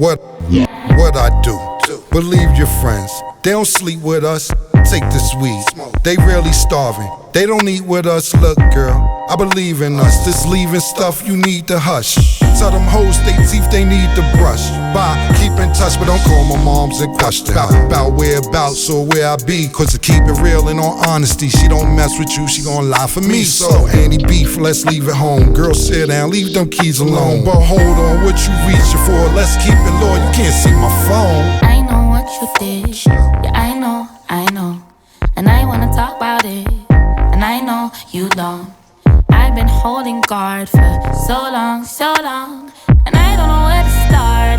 What I do? Believe your friends, they don't sleep with us. Take this weed, they really starving. They don't eat with us. Look, girl, I believe in us. This leaving stuff you need to hush. Tell them hoes they teeth they need to brush. Bye, keep in touch, but don't call my moms and question about whereabouts or where I be. Cause to keep it real and on honesty, she don't mess with you, she gon' lie for me. So any beef, let's leave it home. Girl, sit down, leave them keys alone. But hold on, what you reaching for? Let's keep it low, you can't see my phone. I know what you did, yeah I know. And I wanna talk about it, and I know you don't. I've been holding guard for so long, and I don't know where to start,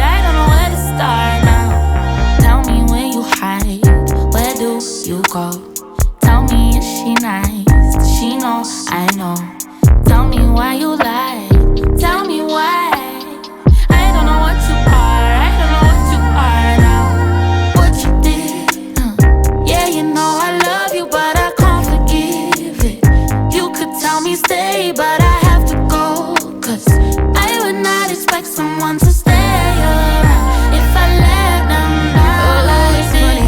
now. Tell me where you hide, where do you go? Tell me is she nice, does she know I know? Tell me why you lie, tell me why. I don't know what you are now. What you did, yeah you know I love you but I can't forgive it. You could tell me stay but I have to go. Cause I would not expect someone to stay around if I let them down. Oh, it's funny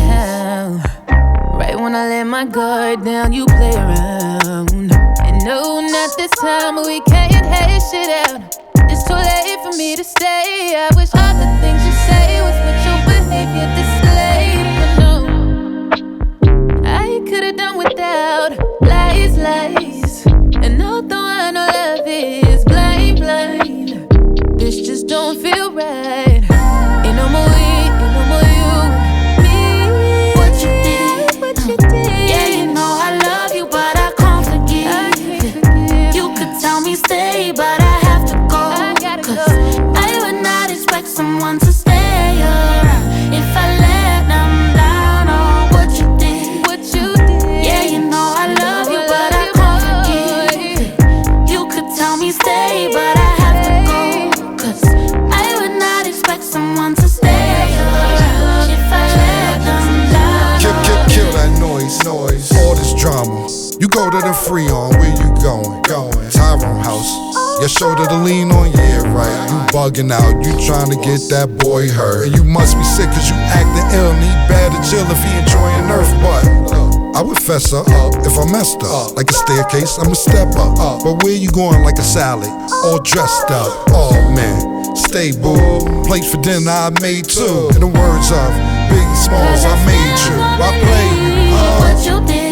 how right when I let my guard down you play around. And no, not this time, we can't hash it out. It's too late for me to stay. I wish all the things you say was what your behavior displayed. But no, I could've done without lies. And although I know love is blind, this just don't feel right. Ain't no more we, ain't no more you, me. What you did, yeah you know I love you but I can't forgive. You could tell me stay but I have to go. Cause I would not expect someone to stay around if I let them down. Oh, what you did, yeah you know I love you but I can't forgive. You could tell me stay but I have to go. Cause I would not expect someone to stay around if I let them down. Kill that noise, all this drama. You go to the Freon, where you going? Tyrone house, your shoulder to lean on, yeah right. You bugging out, you trying to get that boy hurt. And you must be sick cause you acting ill. Need bad to chill if he enjoying Earth, but I would fess her up if I messed up. Like a staircase, I'ma step up. But where you going like a salad, all dressed up? Oh man, stay boo. Plates for dinner I made too. In the words of Biggie Smalls, I made you. I play you. What you did.